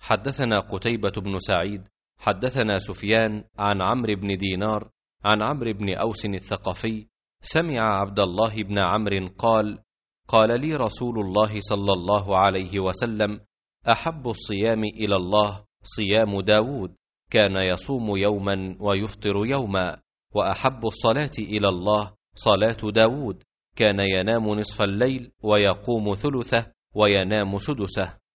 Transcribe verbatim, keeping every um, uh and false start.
حدثنا قتيبة بن سعيد حدثنا سفيان عن عمرو بن دينار عن عمرو بن أوس الثقفي سمع عبد الله بن عمرو قال: قال لي رسول الله صلى الله عليه وسلم: أحب الصيام إلى الله صيام داود، كان يصوم يوما ويفطر يوما. وأحب الصلاة إلى الله صلاة داود، كان ينام نصف الليل ويقوم ثلثه وينام سدسه.